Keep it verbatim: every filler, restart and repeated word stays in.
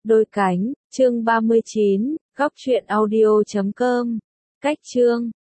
Đôi cánh, chương ba mươi chín, góc truyện audio chấm com. Cách chương